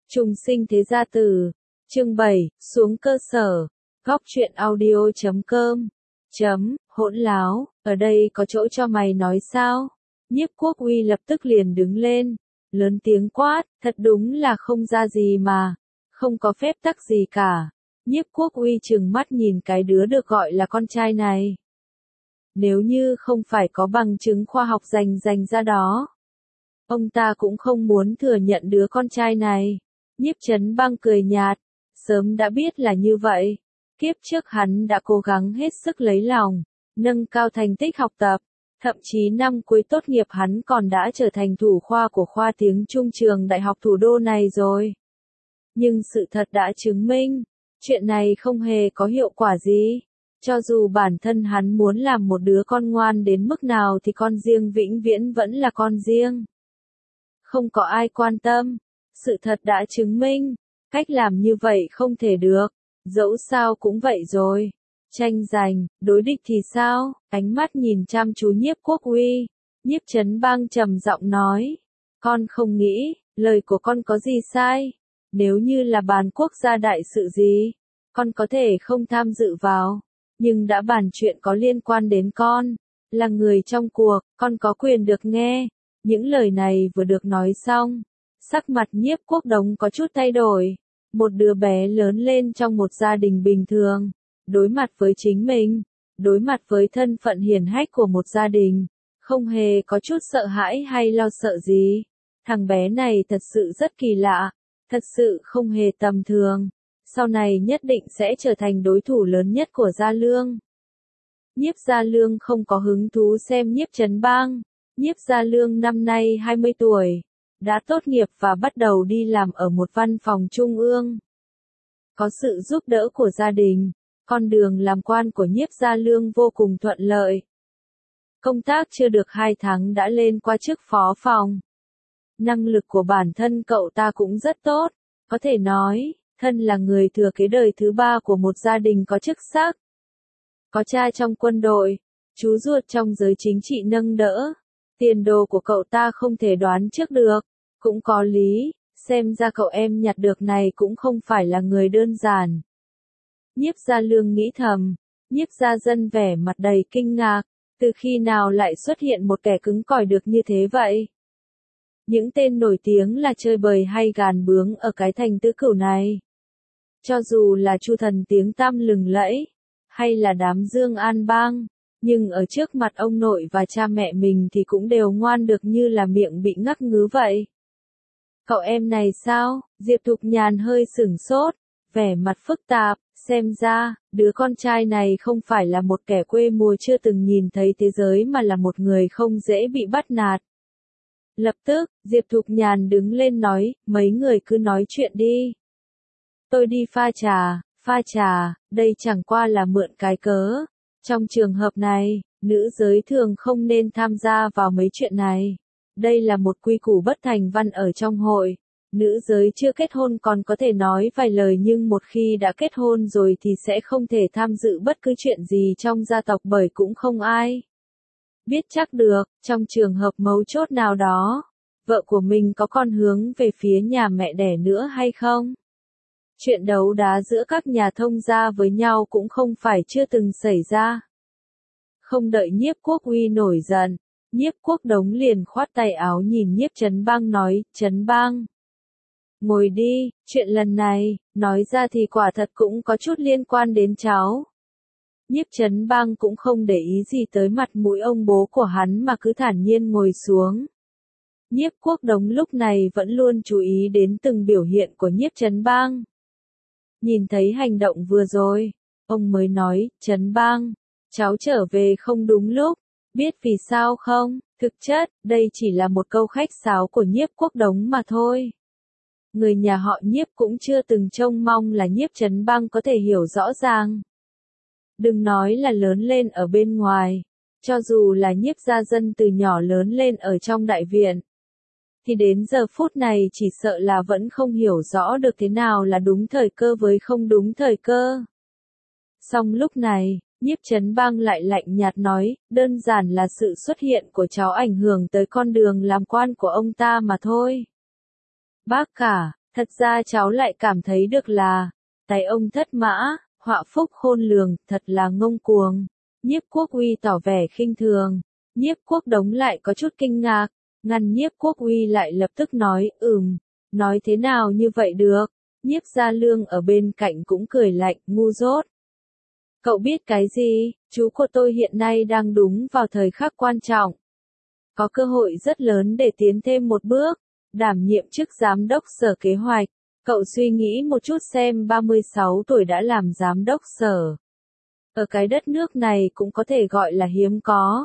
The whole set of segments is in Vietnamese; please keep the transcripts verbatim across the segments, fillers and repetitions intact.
Trùng sinh thế gia tử, chương bảy, xuống cơ sở, góc truyện audio chấm com, chấm, hỗn láo, ở đây có chỗ cho mày nói sao? Nhiếp Quốc Uy lập tức liền đứng lên, lớn tiếng quát, thật đúng là không ra gì mà, không có phép tắc gì cả. Nhiếp Quốc Uy trừng mắt nhìn cái đứa được gọi là con trai này. Nếu như không phải có bằng chứng khoa học rành rành ra đó, ông ta cũng không muốn thừa nhận đứa con trai này. Nhiếp Chấn Bang cười nhạt, sớm đã biết là như vậy. Kiếp trước hắn đã cố gắng hết sức lấy lòng, nâng cao thành tích học tập, thậm chí năm cuối tốt nghiệp hắn còn đã trở thành thủ khoa của khoa tiếng Trung trường đại học thủ đô này rồi. Nhưng sự thật đã chứng minh, chuyện này không hề có hiệu quả gì. Cho dù bản thân hắn muốn làm một đứa con ngoan đến mức nào thì con riêng vĩnh viễn vẫn là con riêng. Không có ai quan tâm. Sự thật đã chứng minh, cách làm như vậy không thể được, dẫu sao cũng vậy rồi. Tranh giành, đối địch thì sao? Ánh mắt nhìn chăm chú Nhiếp Quốc Uy, Nhiếp Chấn Bang trầm giọng nói, con không nghĩ, lời của con có gì sai. Nếu như là bàn quốc gia đại sự gì, con có thể không tham dự vào, nhưng đã bàn chuyện có liên quan đến con, là người trong cuộc, con có quyền được nghe. Những lời này vừa được nói xong, sắc mặt Nhiếp Quốc Đống có chút thay đổi. Một đứa bé lớn lên trong một gia đình bình thường, đối mặt với chính mình, đối mặt với thân phận hiển hách của một gia đình, không hề có chút sợ hãi hay lo sợ gì. Thằng bé này thật sự rất kỳ lạ, thật sự không hề tầm thường, sau này nhất định sẽ trở thành đối thủ lớn nhất của Gia Lương. Nhiếp Gia Lương không có hứng thú xem Nhiếp Chấn Bang. Nhiếp Gia Lương năm nay hai mươi tuổi, đã tốt nghiệp và bắt đầu đi làm ở một văn phòng trung ương. Có sự giúp đỡ của gia đình, con đường làm quan của Nhiếp Gia Lương vô cùng thuận lợi. Công tác chưa được hai tháng đã lên qua chức phó phòng. Năng lực của bản thân cậu ta cũng rất tốt, có thể nói, thân là người thừa kế đời thứ ba của một gia đình có chức sắc. Có cha trong quân đội, chú ruột trong giới chính trị nâng đỡ. Tiền đồ của cậu ta không thể đoán trước được, cũng có lý, xem ra cậu em nhặt được này cũng không phải là người đơn giản. Nhiếp Gia Lương nghĩ thầm, Nhiếp Gia Dân vẻ mặt đầy kinh ngạc, từ khi nào lại xuất hiện một kẻ cứng cỏi được như thế vậy? Những tên nổi tiếng là chơi bời hay gàn bướng ở cái thành Tứ Cửu này. Cho dù là Chu Thần tiếng tăm lừng lẫy, hay là đám Dương An Bang, nhưng ở trước mặt ông nội và cha mẹ mình thì cũng đều ngoan được như là miệng bị ngắc ngứ vậy. Cậu em này sao? Diệp Thục Nhàn hơi sửng sốt, vẻ mặt phức tạp, xem ra, đứa con trai này không phải là một kẻ quê mùa chưa từng nhìn thấy thế giới mà là một người không dễ bị bắt nạt. Lập tức, Diệp Thục Nhàn đứng lên nói, mấy người cứ nói chuyện đi. Tôi đi pha trà, pha trà, đây chẳng qua là mượn cái cớ. Trong trường hợp này, nữ giới thường không nên tham gia vào mấy chuyện này. Đây là một quy củ bất thành văn ở trong hội. Nữ giới chưa kết hôn còn có thể nói vài lời nhưng một khi đã kết hôn rồi thì sẽ không thể tham dự bất cứ chuyện gì trong gia tộc bởi cũng không ai biết chắc được, trong trường hợp mấu chốt nào đó, vợ của mình có con hướng về phía nhà mẹ đẻ nữa hay không. Chuyện đấu đá giữa các nhà thông gia với nhau cũng không phải chưa từng xảy ra. Không đợi Nhiếp Quốc Uy nổi giận, Nhiếp Quốc Đống liền khoát tay áo nhìn Nhiếp Chấn Bang nói, Chấn Bang, ngồi đi, chuyện lần này, nói ra thì quả thật cũng có chút liên quan đến cháu. Nhiếp Chấn Bang cũng không để ý gì tới mặt mũi ông bố của hắn mà cứ thản nhiên ngồi xuống. Nhiếp Quốc Đống lúc này vẫn luôn chú ý đến từng biểu hiện của Nhiếp Chấn Bang. Nhìn thấy hành động vừa rồi, ông mới nói, Chấn Bang, cháu trở về không đúng lúc, biết vì sao không? Thực chất, đây chỉ là một câu khách sáo của Nhiếp Quốc Đống mà thôi. Người nhà họ Nhiếp cũng chưa từng trông mong là Nhiếp Chấn Bang có thể hiểu rõ ràng. Đừng nói là lớn lên ở bên ngoài, cho dù là Nhiếp Gia Dân từ nhỏ lớn lên ở trong đại viện, thì đến giờ phút này chỉ sợ là vẫn không hiểu rõ được thế nào là đúng thời cơ với không đúng thời cơ. Song lúc này, Nhiếp Chấn Bang lại lạnh nhạt nói, đơn giản là sự xuất hiện của cháu ảnh hưởng tới con đường làm quan của ông ta mà thôi. Bác cả, Thật ra cháu lại cảm thấy được là, tài ông thất mã, họa phúc khôn lường, thật là ngông cuồng. Nhiếp Quốc Uy tỏ vẻ khinh thường. Nhiếp Quốc Đống lại có chút kinh ngạc, ngăn Nhiếp Quốc Uy lại lập tức nói, ừm, nói thế nào như vậy được. Nhiếp Gia Lương ở bên cạnh cũng cười lạnh, ngu dốt. Cậu biết cái gì, chú của tôi hiện nay đang đúng vào thời khắc quan trọng. Có cơ hội rất lớn để tiến thêm một bước, đảm nhiệm chức giám đốc sở kế hoạch. Cậu suy nghĩ một chút xem ba mươi sáu tuổi đã làm giám đốc sở. Ở cái đất nước này cũng có thể gọi là hiếm có.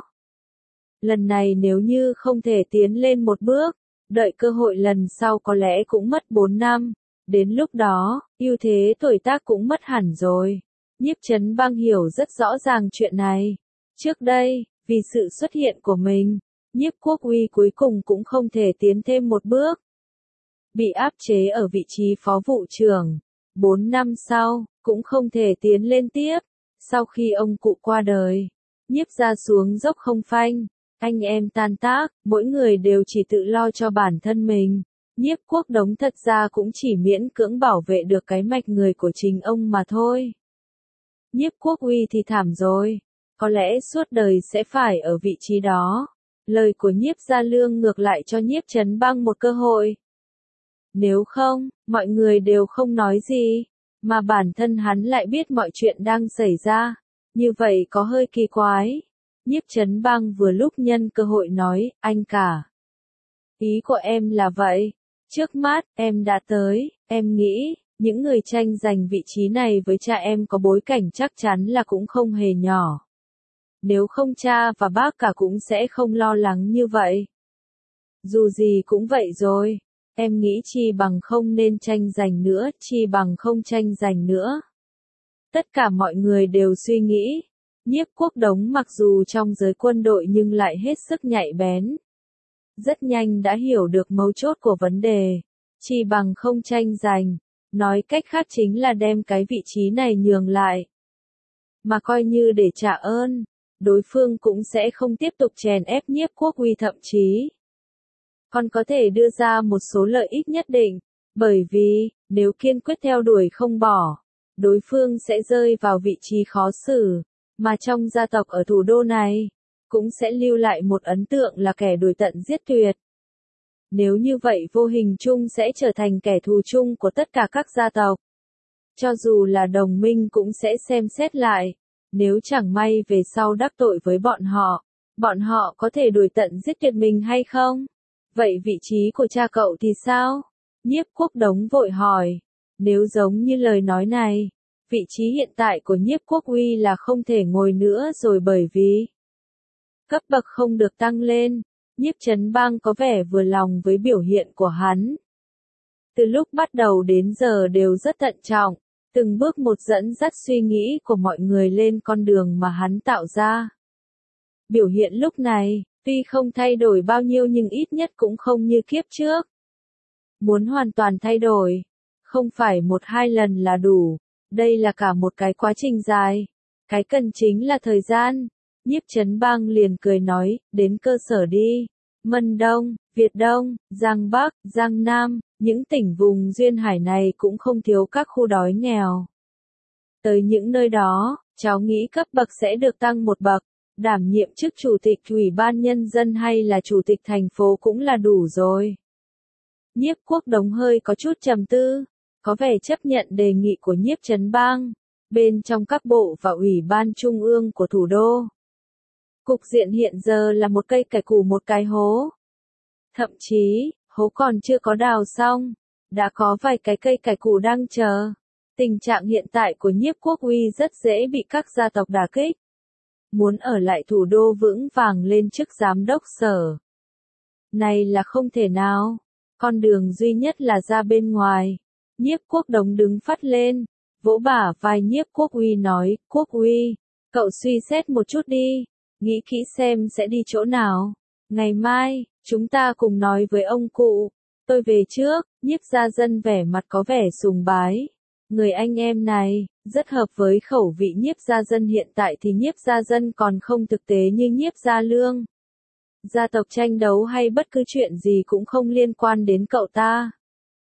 Lần này nếu như không thể tiến lên một bước, đợi cơ hội lần sau có lẽ cũng mất bốn năm. Đến lúc đó, ưu thế tuổi tác cũng mất hẳn rồi. Nhiếp Chấn Bang hiểu rất rõ ràng chuyện này. Trước đây, vì sự xuất hiện của mình, Nhiếp Quốc Uy cuối cùng cũng không thể tiến thêm một bước. Bị áp chế ở vị trí phó vụ trưởng. Bốn năm sau, cũng không thể tiến lên tiếp. Sau khi ông cụ qua đời, Nhiếp gia xuống dốc không phanh. Anh em tan tác, mỗi người đều chỉ tự lo cho bản thân mình. Nhiếp Quốc Đống thật ra cũng chỉ miễn cưỡng bảo vệ được cái mạch người của chính ông mà thôi. Nhiếp Quốc Uy thì thảm rồi, có lẽ suốt đời sẽ phải ở vị trí đó. Lời của Nhiếp Gia Lương ngược lại cho Nhiếp Chấn Bang một cơ hội. Nếu không, mọi người đều không nói gì, mà bản thân hắn lại biết mọi chuyện đang xảy ra, như vậy có hơi kỳ quái. Nhiếp Chấn Bang vừa lúc nhân cơ hội nói, anh cả. Ý của em là vậy, trước mắt, em đã tới, em nghĩ, những người tranh giành vị trí này với cha em có bối cảnh chắc chắn là cũng không hề nhỏ. Nếu không cha và bác cả cũng sẽ không lo lắng như vậy. Dù gì cũng vậy rồi, em nghĩ chi bằng không nên tranh giành nữa, chi bằng không tranh giành nữa. Tất cả mọi người đều suy nghĩ. Nhiếp Quốc Đống mặc dù trong giới quân đội nhưng lại hết sức nhạy bén. Rất nhanh đã hiểu được mấu chốt của vấn đề. Chỉ bằng không tranh giành, nói cách khác chính là đem cái vị trí này nhường lại. Mà coi như để trả ơn, đối phương cũng sẽ không tiếp tục chèn ép Nhiếp Quốc Uy, thậm chí còn có thể đưa ra một số lợi ích nhất định, bởi vì, nếu kiên quyết theo đuổi không bỏ, đối phương sẽ rơi vào vị trí khó xử. Mà trong gia tộc ở thủ đô này, cũng sẽ lưu lại một ấn tượng là kẻ đuổi tận giết tuyệt. Nếu như vậy vô hình chung sẽ trở thành kẻ thù chung của tất cả các gia tộc. Cho dù là đồng minh cũng sẽ xem xét lại, nếu chẳng may về sau đắc tội với bọn họ, bọn họ có thể đuổi tận giết tuyệt mình hay không? Vậy vị trí của cha cậu thì sao? Nhiếp Quốc Đống vội hỏi, nếu giống như lời nói này, vị trí hiện tại của Nhiếp Quốc Uy là không thể ngồi nữa rồi, bởi vì cấp bậc không được tăng lên. Nhiếp Chấn Bang có vẻ vừa lòng với biểu hiện của hắn. Từ lúc bắt đầu đến giờ đều rất thận trọng, từng bước một dẫn dắt suy nghĩ của mọi người lên con đường mà hắn tạo ra. Biểu hiện lúc này, tuy không thay đổi bao nhiêu nhưng ít nhất cũng không như kiếp trước. Muốn hoàn toàn thay đổi, không phải một hai lần là đủ. Đây là cả một cái quá trình dài. Cái cần chính là thời gian. Nhiếp Chấn Bang liền cười nói, đến cơ sở đi. Mân Đông, Việt Đông, Giang Bắc, Giang Nam, những tỉnh vùng duyên hải này cũng không thiếu các khu đói nghèo. Tới những nơi đó, cháu nghĩ cấp bậc sẽ được tăng một bậc. Đảm nhiệm chức chủ tịch ủy ban nhân dân hay là chủ tịch thành phố cũng là đủ rồi. Nhiếp Quốc Đống hơi có chút trầm tư, có vẻ chấp nhận đề nghị của Nhiếp Chấn Bang. Bên trong các bộ và ủy ban trung ương của thủ đô, cục diện hiện giờ là một cây cải củ một cái hố. Thậm chí, hố còn chưa có đào xong, đã có vài cái cây cải củ đang chờ. Tình trạng hiện tại của Nhiếp Quốc Uy rất dễ bị các gia tộc đả kích. Muốn ở lại thủ đô vững vàng lên chức giám đốc sở này là không thể nào. Con đường duy nhất là ra bên ngoài. Nhiếp Quốc Đống đứng phắt lên, vỗ bả vai Nhiếp Quốc Uy nói, Quốc Uy, cậu suy xét một chút đi, nghĩ kỹ xem sẽ đi chỗ nào. Ngày mai, chúng ta cùng nói với ông cụ. Tôi về trước. Nhiếp Gia Dân vẻ mặt có vẻ sùng bái. Người anh em này, rất hợp với khẩu vị Nhiếp Gia Dân hiện tại thì Nhiếp Gia Dân còn không thực tế như Nhiếp Gia Lương. Gia tộc tranh đấu hay bất cứ chuyện gì cũng không liên quan đến cậu ta.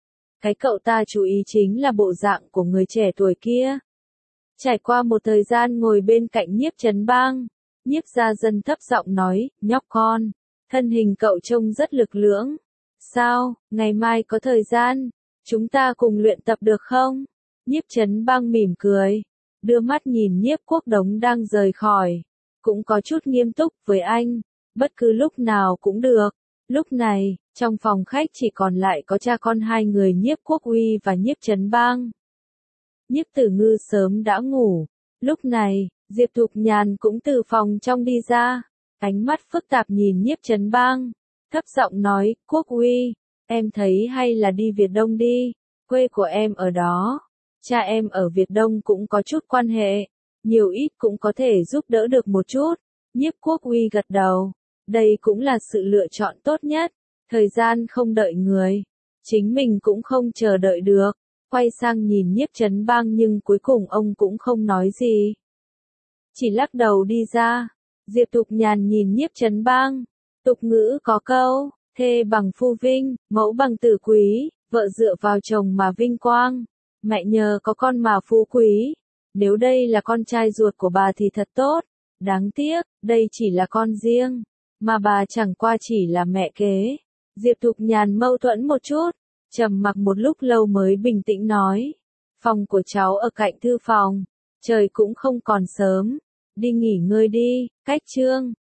Cái cậu ta chú ý chính là bộ dạng của người trẻ tuổi kia. Trải qua một thời gian ngồi bên cạnh Nhiếp Chấn Bang, Nhiếp Gia Dân thấp giọng nói, nhóc con, thân hình cậu trông rất lực lưỡng. Sao, ngày mai có thời gian, chúng ta cùng luyện tập được không? Nhiếp Chấn Bang mỉm cười, đưa mắt nhìn Nhiếp Quốc Đống đang rời khỏi, cũng có chút nghiêm túc với anh, bất cứ lúc nào cũng được. Lúc này, trong phòng khách chỉ còn lại có cha con hai người Nhiếp Quốc Uy và Nhiếp Chấn Bang. Nhiếp Tử Ngư sớm đã ngủ, lúc này, Diệp Thục Nhàn cũng từ phòng trong đi ra, ánh mắt phức tạp nhìn Nhiếp Chấn Bang, thấp giọng nói, Quốc Uy, em thấy hay là đi Việt Đông đi, quê của em ở đó, cha em ở Việt Đông cũng có chút quan hệ, nhiều ít cũng có thể giúp đỡ được một chút. Nhiếp Quốc Uy gật đầu, đây cũng là sự lựa chọn tốt nhất, thời gian không đợi người, chính mình cũng không chờ đợi được. Quay sang nhìn Nhiếp Chấn Bang nhưng cuối cùng ông cũng không nói gì. Chỉ lắc đầu đi ra. Diệp Thục Nhàn nhìn Nhiếp Chấn Bang. Tục ngữ có câu, thê bằng phu vinh, mẫu bằng tử quý, vợ dựa vào chồng mà vinh quang, mẹ nhờ có con mà phú quý. Nếu đây là con trai ruột của bà thì thật tốt. Đáng tiếc, đây chỉ là con riêng, mà bà chẳng qua chỉ là mẹ kế. Diệp Thục Nhàn mâu thuẫn một chút. Trầm mặc một lúc lâu mới bình tĩnh nói, phòng của cháu ở cạnh thư phòng, trời cũng không còn sớm, đi nghỉ ngơi đi, cách chương.